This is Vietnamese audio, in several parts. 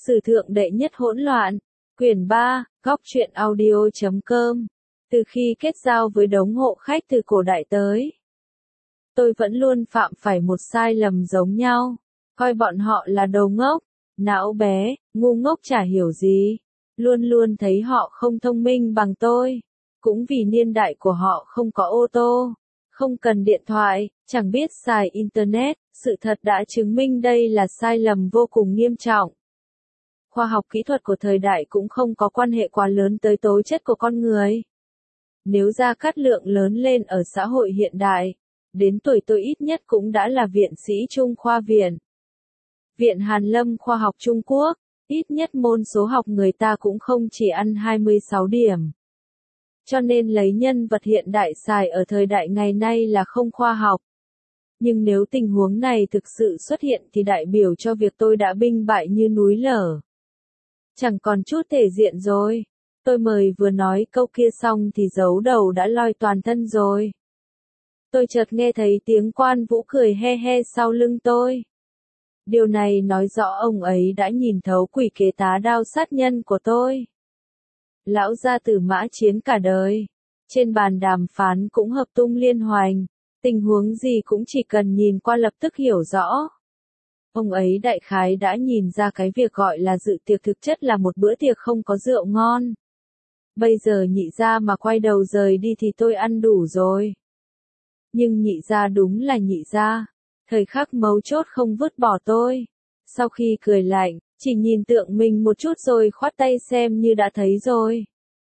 Sử thượng đệ nhất hỗn loạn, quyển 3, góc truyện audio.com. Từ khi kết giao với đống hộ khách từ cổ đại tới, tôi vẫn luôn phạm phải một sai lầm giống nhau, coi bọn họ là đồ ngốc, não bé, ngu ngốc chả hiểu gì, luôn luôn thấy họ không thông minh bằng tôi, cũng vì niên đại của họ không có ô tô, không cần điện thoại, chẳng biết xài internet, sự thật đã chứng minh đây là sai lầm vô cùng nghiêm trọng. Khoa học kỹ thuật của thời đại cũng không có quan hệ quá lớn tới tố chất của con người. Nếu Gia Cát Lượng lớn lên ở xã hội hiện đại, đến tuổi tôi ít nhất cũng đã là viện sĩ Trung khoa viện. Viện Hàn Lâm khoa học Trung Quốc, ít nhất môn số học người ta cũng không chỉ ăn 26 điểm. Cho nên lấy nhân vật hiện đại xài ở thời đại ngày nay là không khoa học. Nhưng nếu tình huống này thực sự xuất hiện thì đại biểu cho việc tôi đã binh bại như núi lở. Chẳng còn chút thể diện rồi. Tôi mới vừa nói câu kia xong thì giấu đầu đã loi toàn thân rồi. Tôi chợt nghe thấy tiếng Quan Vũ cười he he sau lưng tôi. Điều này nói rõ ông ấy đã nhìn thấu quỷ kế tá đao sát nhân của tôi. Lão gia tử mã chiến cả đời. Trên bàn đàm phán cũng hợp tung liên hoành. Tình huống gì cũng chỉ cần nhìn qua lập tức hiểu rõ. Ông ấy đại khái đã nhìn ra cái việc gọi là dự tiệc thực chất là một bữa tiệc không có rượu ngon. Bây giờ Nhị gia mà quay đầu rời đi thì tôi ăn đủ rồi. Nhưng Nhị gia đúng là Nhị gia. Thời khắc mấu chốt không vứt bỏ tôi. Sau khi cười lạnh, chỉ nhìn tượng mình một chút rồi khoát tay xem như đã thấy rồi.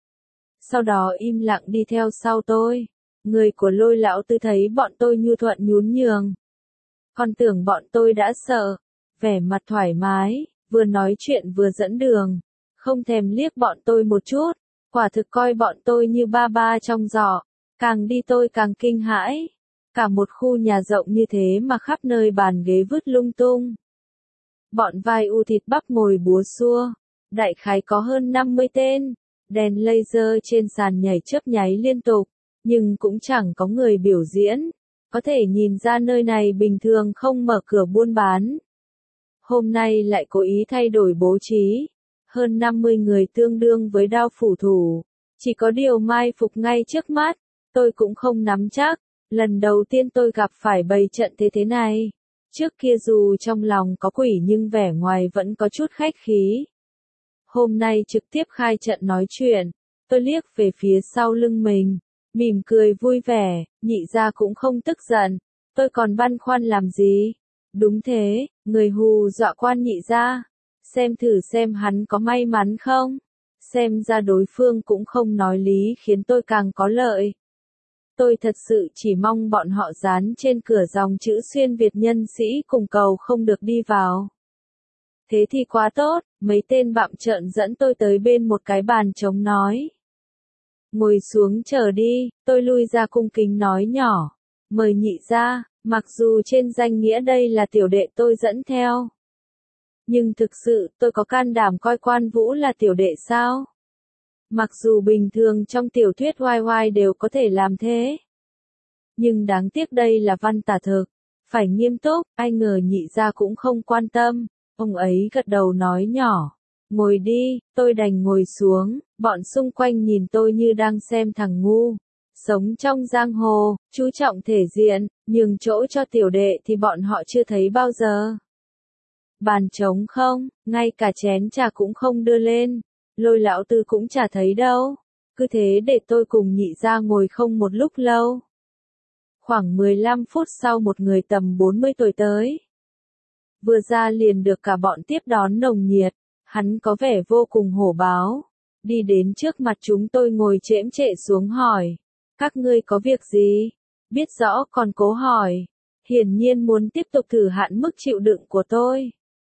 Sau đó im lặng đi theo sau tôi. Người của Lôi lão tư thấy bọn tôi nhu thuận nhún nhường. Còn tưởng bọn tôi đã sợ. Vẻ mặt thoải mái, vừa nói chuyện vừa dẫn đường. Không thèm liếc bọn tôi một chút. Quả thực coi bọn tôi như ba ba trong giỏ. Càng đi tôi càng kinh hãi. Cả một khu nhà rộng như thế mà khắp nơi bàn ghế vứt lung tung. Bọn vai u thịt bắp ngồi búa xua. Đại khái có hơn 50 tên. Đèn laser trên sàn nhảy chớp nháy liên tục. Nhưng cũng chẳng có người biểu diễn. Có thể nhìn ra nơi này bình thường không mở cửa buôn bán. Hôm nay lại cố ý thay đổi bố trí. Hơn 50 người tương đương với đao phủ thủ. Chỉ có điều mai phục ngay trước mắt. Tôi cũng không nắm chắc. Lần đầu tiên tôi gặp phải bày trận thế này. Trước kia dù trong lòng có quỷ nhưng vẻ ngoài vẫn có chút khách khí. Hôm nay trực tiếp khai trận nói chuyện. Tôi liếc về phía sau lưng mình. Mỉm cười vui vẻ, Nhị gia cũng không tức giận. Tôi còn băn khoăn làm gì? Đúng thế, người hù dọa Quan Nhị gia. Xem thử xem hắn có may mắn không? Xem ra đối phương cũng không nói lý khiến tôi càng có lợi. Tôi thật sự chỉ mong bọn họ dán trên cửa dòng chữ xuyên Việt nhân sĩ cùng cầu không được đi vào. Thế thì quá tốt, mấy tên bặm trợn dẫn tôi tới bên một cái bàn trống nói. Ngồi xuống chờ đi, tôi lui ra cung kính nói nhỏ. Mời Nhị gia, mặc dù trên danh nghĩa đây là tiểu đệ tôi dẫn theo. Nhưng thực sự tôi có can đảm coi Quan Vũ là tiểu đệ sao? Mặc dù bình thường trong tiểu thuyết oai oai đều có thể làm thế. Nhưng đáng tiếc đây là văn tả thực. Phải nghiêm túc, ai ngờ Nhị gia cũng không quan tâm. Ông ấy gật đầu nói nhỏ. Ngồi đi, tôi đành ngồi xuống, bọn xung quanh nhìn tôi như đang xem thằng ngu. Sống trong giang hồ, chú trọng thể diện, nhường chỗ cho tiểu đệ thì bọn họ chưa thấy bao giờ. Bàn trống không, ngay cả chén trà cũng không đưa lên. Lôi lão tư cũng chả thấy đâu. Cứ thế để tôi cùng Nhị gia ngồi không một lúc lâu. Khoảng 15 phút sau một người tầm 40 tuổi tới. Vừa ra liền được cả bọn tiếp đón nồng nhiệt. Hắn có vẻ vô cùng hổ báo. Đi đến trước mặt chúng tôi ngồi chễm chệ xuống hỏi. Các ngươi có việc gì? Biết rõ còn cố hỏi. Hiển nhiên muốn tiếp tục thử hạn mức chịu đựng của tôi.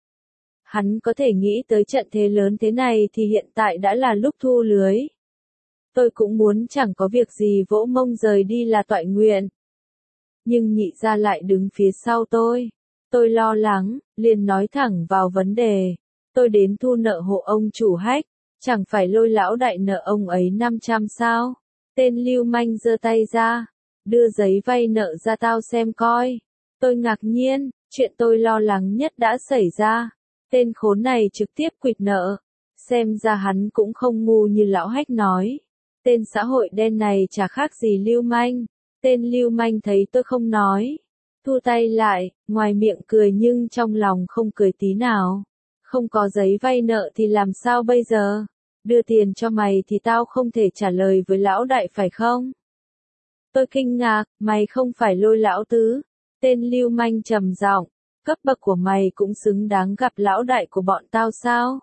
Hắn có thể nghĩ tới trận thế lớn thế này thì hiện tại đã là lúc thu lưới. Tôi cũng muốn chẳng có việc gì vỗ mông rời đi là toại nguyện. Nhưng Nhị gia lại đứng phía sau tôi. Tôi lo lắng, liền nói thẳng vào vấn đề. Tôi đến thu nợ hộ ông chủ Hách. Chẳng phải Lôi lão đại nợ ông ấy 500 sao? Tên lưu manh giơ tay ra. Đưa giấy vay nợ ra tao xem coi. Tôi ngạc nhiên, chuyện tôi lo lắng nhất đã xảy ra. Tên khốn này trực tiếp quỵt nợ. Xem ra hắn cũng không ngu như lão Hách nói. Tên xã hội đen này chả khác gì lưu manh. Tên lưu manh thấy tôi không nói, thu tay lại, ngoài miệng cười nhưng trong lòng không cười tí nào. Không có giấy vay nợ thì làm sao bây giờ? Đưa tiền cho mày thì tao không thể trả lời với lão đại phải không? Tôi kinh ngạc, mày không phải Lôi lão tứ. Tên lưu manh trầm giọng, cấp bậc của mày cũng xứng đáng gặp lão đại của bọn tao sao?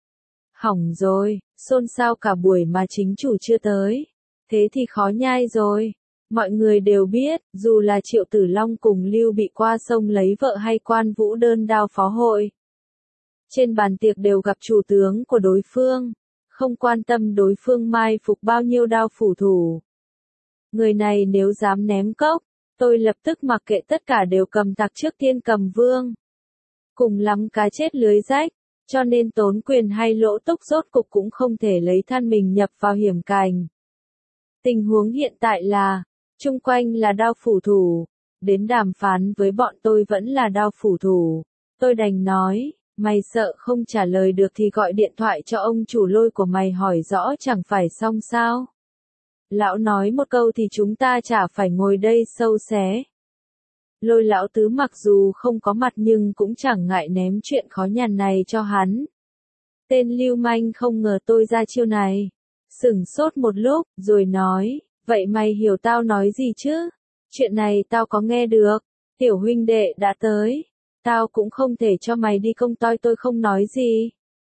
Hỏng rồi, xôn xao cả buổi mà chính chủ chưa tới. Thế thì khó nhai rồi. Mọi người đều biết, dù là Triệu Tử Long cùng Lưu Bị qua sông lấy vợ hay Quan Vũ đơn đao phó hội. Trên bàn tiệc đều gặp chủ tướng của đối phương, không quan tâm đối phương mai phục bao nhiêu đao phủ thủ. Người này nếu dám ném cốc, tôi lập tức mặc kệ tất cả đều cầm tặc trước Thiên Cầm Vương. Cùng lắm cá chết lưới rách, cho nên tốn quyền hay lỗ túc rốt cục cũng không thể lấy thân mình nhập vào hiểm cảnh. Tình huống hiện tại là, chung quanh là đao phủ thủ, đến đàm phán với bọn tôi vẫn là đao phủ thủ. Tôi đành nói, mày sợ không trả lời được thì gọi điện thoại cho ông chủ Lôi của mày hỏi rõ chẳng phải xong sao. Lão nói một câu thì chúng ta chả phải ngồi đây sâu xé. Lôi lão tứ mặc dù không có mặt nhưng cũng chẳng ngại ném chuyện khó nhằn này cho hắn. Tên lưu manh không ngờ tôi ra chiêu này. Sửng sốt một lúc, rồi nói, vậy mày hiểu tao nói gì chứ? Chuyện này tao có nghe được, tiểu huynh đệ đã tới. Tao cũng không thể cho mày đi công toi, tôi không nói gì.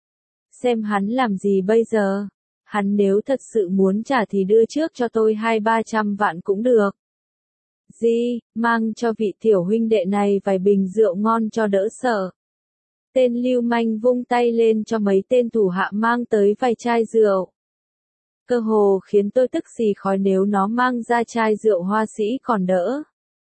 Xem hắn làm gì bây giờ? Hắn nếu thật sự muốn trả thì đưa trước cho tôi 200-300 vạn cũng được. Gì, mang cho vị tiểu huynh đệ này vài bình rượu ngon cho đỡ sợ. Tên lưu manh vung tay lên cho mấy tên thủ hạ mang tới vài chai rượu. Cơ hồ khiến tôi tức xì khói, nếu nó mang ra chai rượu Hoa Sĩ còn đỡ.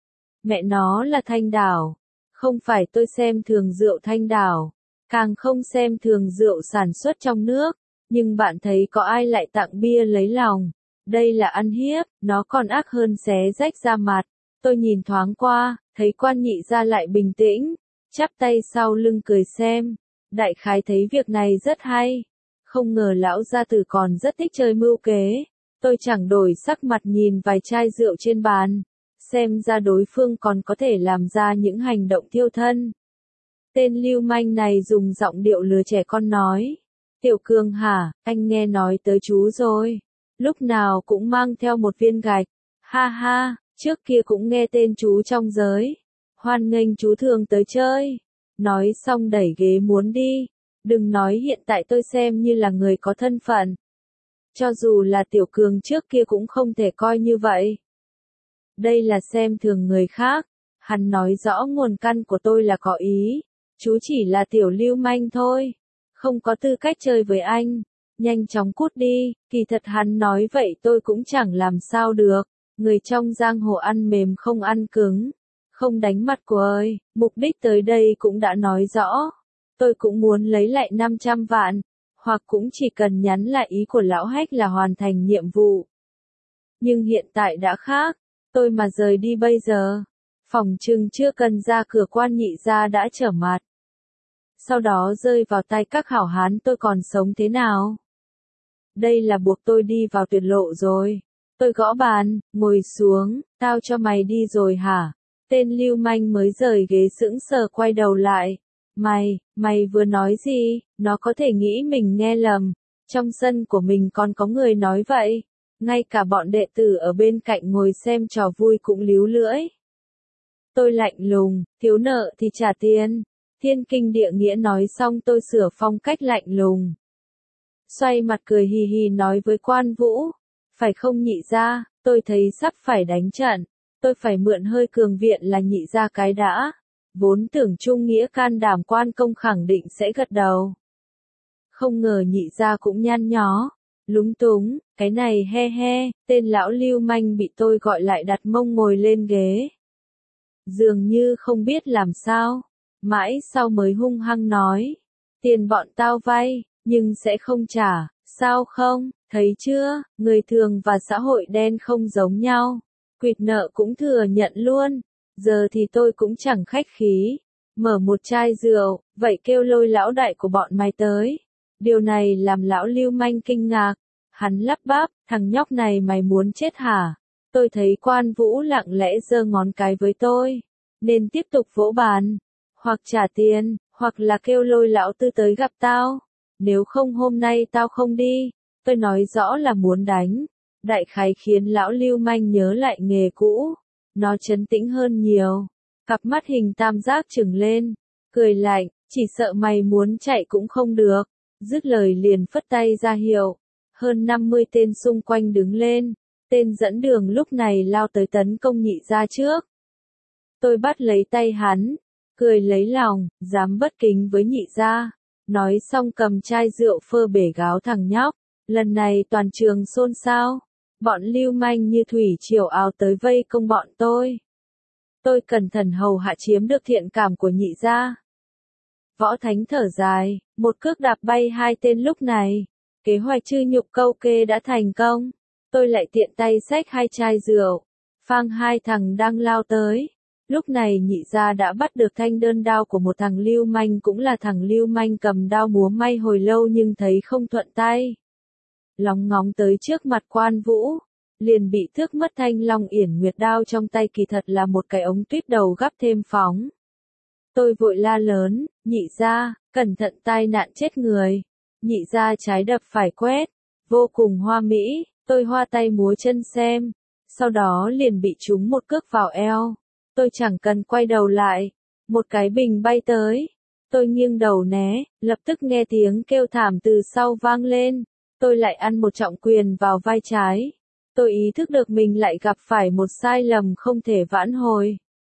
Mẹ nó là Thanh Đảo. Không phải tôi xem thường rượu Thanh Đảo, càng không xem thường rượu sản xuất trong nước, nhưng bạn thấy có ai lại tặng bia lấy lòng. Đây là ăn hiếp, nó còn ác hơn xé rách da mặt. Tôi nhìn thoáng qua, thấy Quan Nhị Gia lại bình tĩnh, chắp tay sau lưng cười xem. Đại khái thấy việc này rất hay. Không ngờ lão gia tử còn rất thích chơi mưu kế. Tôi chẳng đổi sắc mặt nhìn vài chai rượu trên bàn. Xem ra đối phương còn có thể làm ra những hành động thiêu thân. Tên lưu manh này dùng giọng điệu lừa trẻ con nói. Tiểu Cường hả, anh nghe nói tới chú rồi. Lúc nào cũng mang theo một viên gạch. Ha ha, trước kia cũng nghe tên chú trong giới. Hoan nghênh chú thường tới chơi. Nói xong đẩy ghế muốn đi. Đừng nói hiện tại tôi xem như là người có thân phận. Cho dù là Tiểu Cường trước kia cũng không thể coi như vậy. Đây là xem thường người khác. Hắn nói rõ nguồn căn của tôi là có ý. Chú chỉ là tiểu lưu manh thôi. Không có tư cách chơi với anh. Nhanh chóng cút đi. Kỳ thật hắn nói vậy tôi cũng chẳng làm sao được. Người trong giang hồ ăn mềm không ăn cứng. Không đánh mặt của ơi. Mục đích tới đây cũng đã nói rõ. Tôi cũng muốn lấy lại 500 vạn. Hoặc cũng chỉ cần nhắn lại ý của lão Hách là hoàn thành nhiệm vụ. Nhưng hiện tại đã khác. Tôi mà rời đi bây giờ, phỏng chừng chưa cần ra cửa Quan Nhị Gia đã trở mặt. Sau đó rơi vào tay các hảo hán, tôi còn sống thế nào? Đây là buộc tôi đi vào tuyệt lộ rồi. Tôi gõ bàn, ngồi xuống, tao cho mày đi rồi hả? Tên lưu manh mới rời ghế sững sờ quay đầu lại. Mày vừa nói gì? Nó có thể nghĩ mình nghe lầm. Trong sân của mình còn có người nói vậy. Ngay cả bọn đệ tử ở bên cạnh ngồi xem trò vui cũng líu lưỡi. Tôi lạnh lùng, thiếu nợ thì trả tiền. Thiên kinh địa nghĩa nói xong tôi sửa phong cách lạnh lùng. Xoay mặt cười hì hì nói với Quan Vũ. Phải không Nhị Gia, tôi thấy sắp phải đánh trận. Tôi phải mượn hơi cường viện là Nhị Gia cái đã. Vốn tưởng Trung Nghĩa can đảm Quan Công khẳng định sẽ gật đầu. Không ngờ Nhị Gia cũng nhăn nhó. Lúng túng, cái này he he, tên lão lưu manh bị tôi gọi lại đặt mông ngồi lên ghế. Dường như không biết làm sao, mãi sau mới hung hăng nói. Tiền bọn tao vay, nhưng sẽ không trả, sao không, thấy chưa, người thường và xã hội đen không giống nhau. Quỵt nợ cũng thừa nhận luôn, giờ thì tôi cũng chẳng khách khí. Mở một chai rượu, vậy kêu lôi lão đại của bọn mày tới. Điều này làm lão Lưu Manh kinh ngạc. Hắn lắp bắp, thằng nhóc này mày muốn chết hả? Tôi thấy Quan Vũ lặng lẽ giơ ngón cái với tôi. Nên tiếp tục vỗ bàn. Hoặc trả tiền, hoặc là kêu lôi lão Tư tới gặp tao. Nếu không hôm nay tao không đi. Tôi nói rõ là muốn đánh. Đại khái khiến lão Lưu Manh nhớ lại nghề cũ. Nó trấn tĩnh hơn nhiều. Cặp mắt hình tam giác trừng lên. Cười lạnh, chỉ sợ mày muốn chạy cũng không được. Dứt lời liền phất tay ra hiệu. Hơn 50 tên xung quanh đứng lên. Tên dẫn đường lúc này lao tới tấn công Nhị Gia trước. Tôi bắt lấy tay hắn. Cười lấy lòng, dám bất kính với Nhị Gia. Nói xong cầm chai rượu phơ bể gáo thằng nhóc. Lần này toàn trường xôn xao. Bọn lưu manh như thủy triều ào tới vây công bọn tôi. Tôi cẩn thận hầu hạ chiếm được thiện cảm của Nhị Gia. Võ Thánh thở dài, một cước đạp bay hai tên lúc này. Kế hoạch chư nhục câu kê đã thành công. Tôi lại tiện tay xách hai chai rượu. Phang hai thằng đang lao tới. Lúc này Nhị Gia đã bắt được thanh đơn đao của một thằng lưu manh, cũng là thằng lưu manh cầm đao múa may hồi lâu nhưng thấy không thuận tay. Lóng ngóng tới trước mặt Quan Vũ. Liền bị thước mất thanh long yển nguyệt đao trong tay, kỳ thật là một cái ống tuyết đầu gắp thêm phóng. Tôi vội la lớn, Nhị Gia, cẩn thận tai nạn chết người. Nhị Gia trái đập phải quét, vô cùng hoa mỹ, tôi hoa tay múa chân xem. Sau đó liền bị trúng một cước vào eo. Tôi chẳng cần quay đầu lại. Một cái bình bay tới. Tôi nghiêng đầu né, lập tức nghe tiếng kêu thảm từ sau vang lên. Tôi lại ăn một trọng quyền vào vai trái. Tôi ý thức được mình lại gặp phải một sai lầm không thể vãn hồi.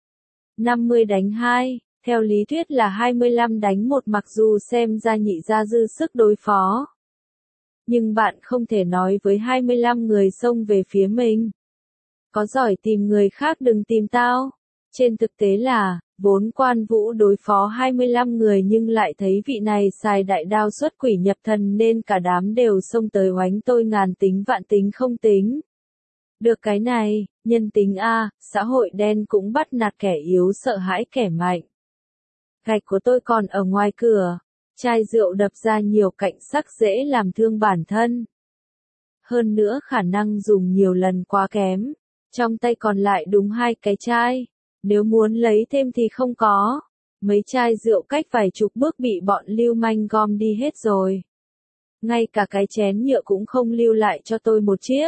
50 đánh 2, theo lý thuyết là 25 đánh 1, mặc dù xem ra Nhị Gia dư sức đối phó. Nhưng bạn không thể nói với 25 người xông về phía mình. Có giỏi tìm người khác đừng tìm tao. Trên thực tế là, vốn Quan Vũ đối phó 25 người nhưng lại thấy vị này xài đại đao xuất quỷ nhập thần nên cả đám đều xông tới oánh tôi ngàn tính vạn tính không tính. Được cái này, nhân tính A, xã hội đen cũng bắt nạt kẻ yếu sợ hãi kẻ mạnh. Gạch của tôi còn ở ngoài cửa, chai rượu đập ra nhiều cạnh sắc dễ làm thương bản thân. Hơn nữa khả năng dùng nhiều lần quá kém, trong tay còn lại đúng hai cái chai, nếu muốn lấy thêm thì không có. Mấy chai rượu cách vài chục bước bị bọn lưu manh gom đi hết rồi. Ngay cả cái chén nhựa cũng không lưu lại cho tôi một chiếc.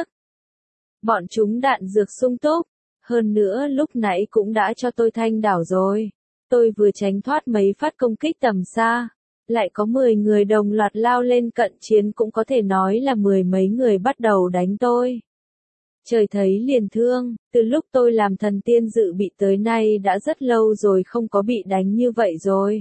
Bọn chúng đạn dược sung túc, hơn nữa lúc nãy cũng đã cho tôi thanh đảo rồi. Tôi vừa tránh thoát mấy phát công kích tầm xa, lại có 10 người đồng loạt lao lên cận chiến, cũng có thể nói là 10 mấy người bắt đầu đánh tôi. Trời thấy liền thương, từ lúc tôi làm thần tiên dự bị tới nay đã rất lâu rồi không có bị đánh như vậy rồi.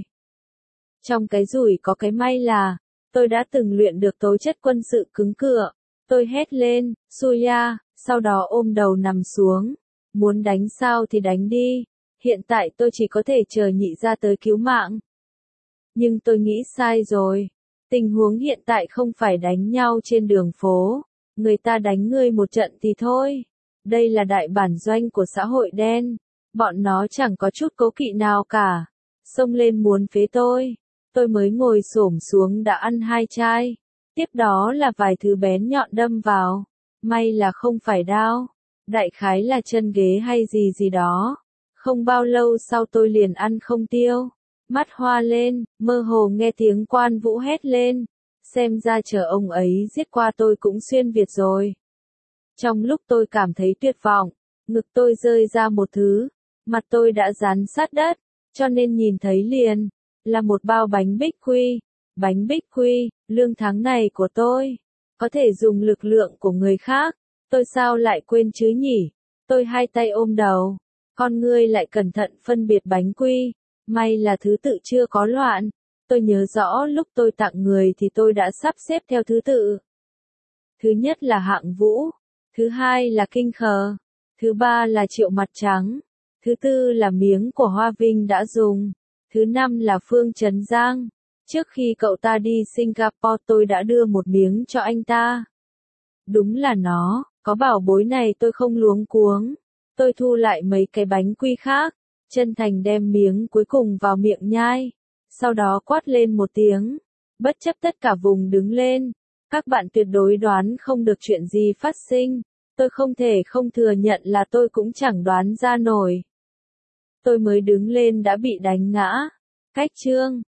Trong cái rủi có cái may là, tôi đã từng luyện được tố chất quân sự cứng cựa. Tôi hét lên, Suya, sau đó ôm đầu nằm xuống. Muốn đánh sao thì đánh đi. Hiện tại tôi chỉ có thể chờ Nhị Gia tới cứu mạng. Nhưng tôi nghĩ sai rồi. Tình huống hiện tại không phải đánh nhau trên đường phố. Người ta đánh ngươi một trận thì thôi. Đây là đại bản doanh của xã hội đen. Bọn nó chẳng có chút cố kỵ nào cả. Xông lên muốn phế tôi. Tôi mới ngồi xổm xuống đã ăn hai chai. Tiếp đó là vài thứ bén nhọn đâm vào. May là không phải đao. Đại khái là chân ghế hay gì gì đó. Không bao lâu sau tôi liền ăn không tiêu. Mắt hoa lên, mơ hồ nghe tiếng Quan Vũ hét lên. Xem ra chờ ông ấy giết qua tôi cũng xuyên Việt rồi. Trong lúc tôi cảm thấy tuyệt vọng, ngực tôi rơi ra một thứ. Mặt tôi đã dán sát đất, cho nên nhìn thấy liền. Là một bao bánh bích quy. Bánh bích quy, lương tháng này của tôi. Có thể dùng lực lượng của người khác. Tôi sao lại quên chứ nhỉ? Tôi hai tay ôm đầu. Con ngươi lại cẩn thận phân biệt bánh quy. May là thứ tự chưa có loạn. Tôi nhớ rõ lúc tôi tặng người thì tôi đã sắp xếp theo thứ tự. Thứ nhất là Hạng Vũ. Thứ hai là Kinh Khờ. Thứ ba là Triệu Mặt Trắng. Thứ tư là miếng của Hoa Vinh đã dùng. Thứ năm là Phương Trấn Giang. Trước khi cậu ta đi Singapore tôi đã đưa một miếng cho anh ta. Đúng là nó, có bảo bối này tôi không luống cuống. Tôi thu lại mấy cái bánh quy khác. Chân thành đem miếng cuối cùng vào miệng nhai, sau đó quát lên một tiếng, bất chấp tất cả vùng đứng lên. Các bạn tuyệt đối đoán không được chuyện gì phát sinh, tôi không thể không thừa nhận là tôi cũng chẳng đoán ra nổi. Tôi mới đứng lên đã bị đánh ngã. Cách chương